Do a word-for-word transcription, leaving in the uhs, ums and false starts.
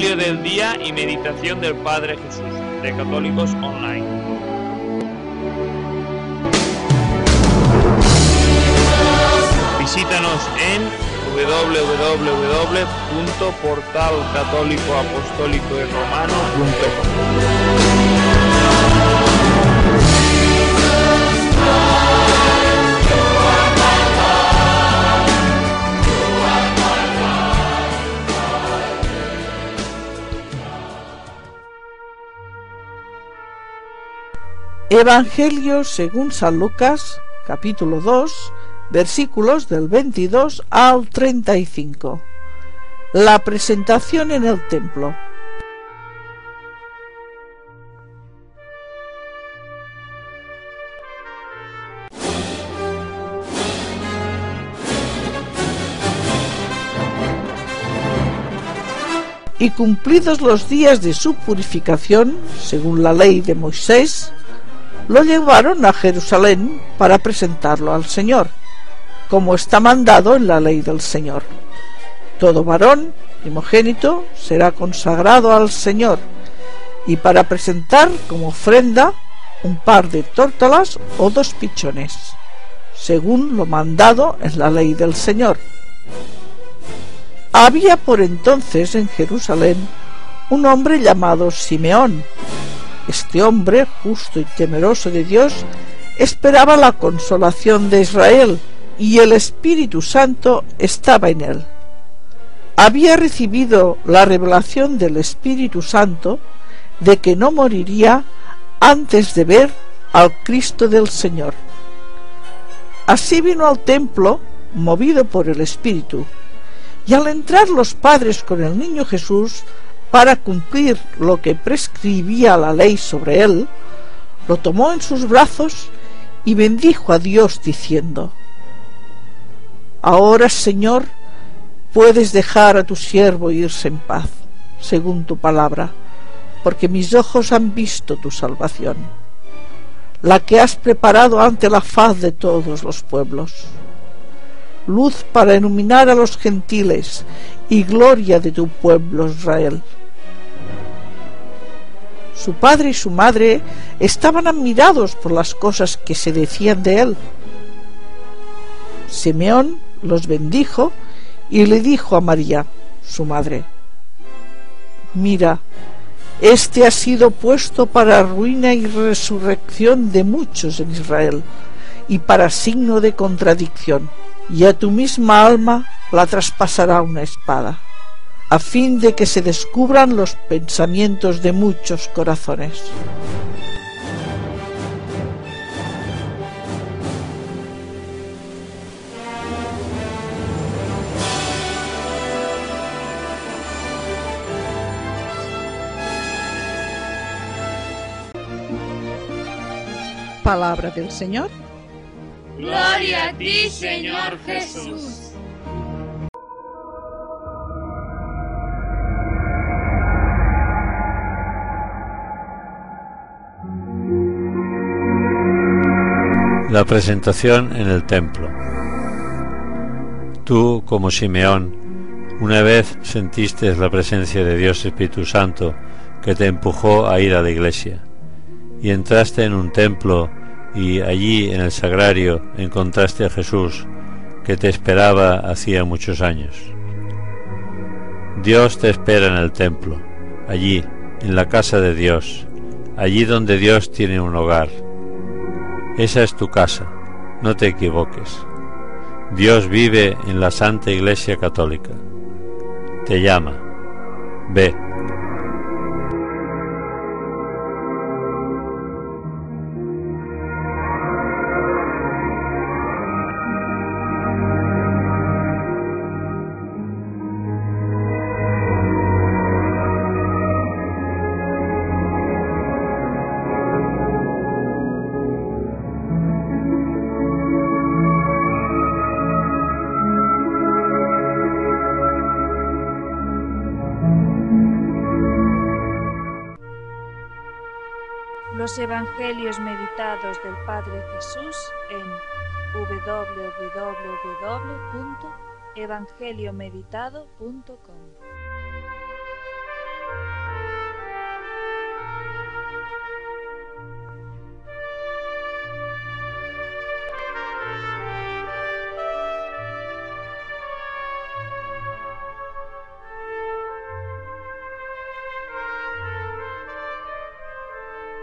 Evangelio del día y meditación del Padre Jesús, de Católicos Online. Visítanos en w w w punto portal católico apostólico y romano punto com. Evangelio según San Lucas, capítulo dos, versículos del veintidós al treinta y cinco. La presentación en el templo. Y cumplidos los días de su purificación, según la ley de Moisés, lo llevaron a Jerusalén para presentarlo al Señor, como está mandado en la ley del Señor. Todo varón primogénito será consagrado al Señor, y para presentar como ofrenda un par de tórtolas o dos pichones, según lo mandado en la ley del Señor. Había por entonces en Jerusalén un hombre llamado Simeón. Este hombre, justo y temeroso de Dios, esperaba la consolación de Israel, y el Espíritu Santo estaba en él. Había recibido la revelación del Espíritu Santo de que no moriría antes de ver al Cristo del Señor. Así vino al templo, movido por el Espíritu, y al entrar los padres con el niño Jesús, para cumplir lo que prescribía la ley sobre él, lo tomó en sus brazos y bendijo a Dios diciendo: Ahora, Señor, puedes dejar a tu siervo irse en paz, según tu palabra, porque mis ojos han visto tu salvación, la que has preparado ante la faz de todos los pueblos, luz para iluminar a los gentiles y gloria de tu pueblo Israel. Su padre y su madre estaban admirados por las cosas que se decían de él. Simeón los bendijo y le dijo a María, su madre: Mira, este ha sido puesto para ruina y resurrección de muchos en Israel, y para signo de contradicción, y a tu misma alma la traspasará una espada, a fin de que se descubran los pensamientos de muchos corazones. Palabra del Señor. Gloria a ti, Señor Jesús. La presentación en el templo. Tú, como Simeón, una vez sentiste la presencia de Dios Espíritu Santo que te empujó a ir a la iglesia, y entraste en un templo y allí en el sagrario encontraste a Jesús que te esperaba hacía muchos años. Dios te espera en el templo, allí, en la casa de Dios, allí donde Dios tiene un hogar. Esa es tu casa, no te equivoques. Dios vive en la Santa Iglesia Católica. Te llama. Ve. Los Evangelios meditados del Padre Jesús en w w w punto evangeliomeditado punto com.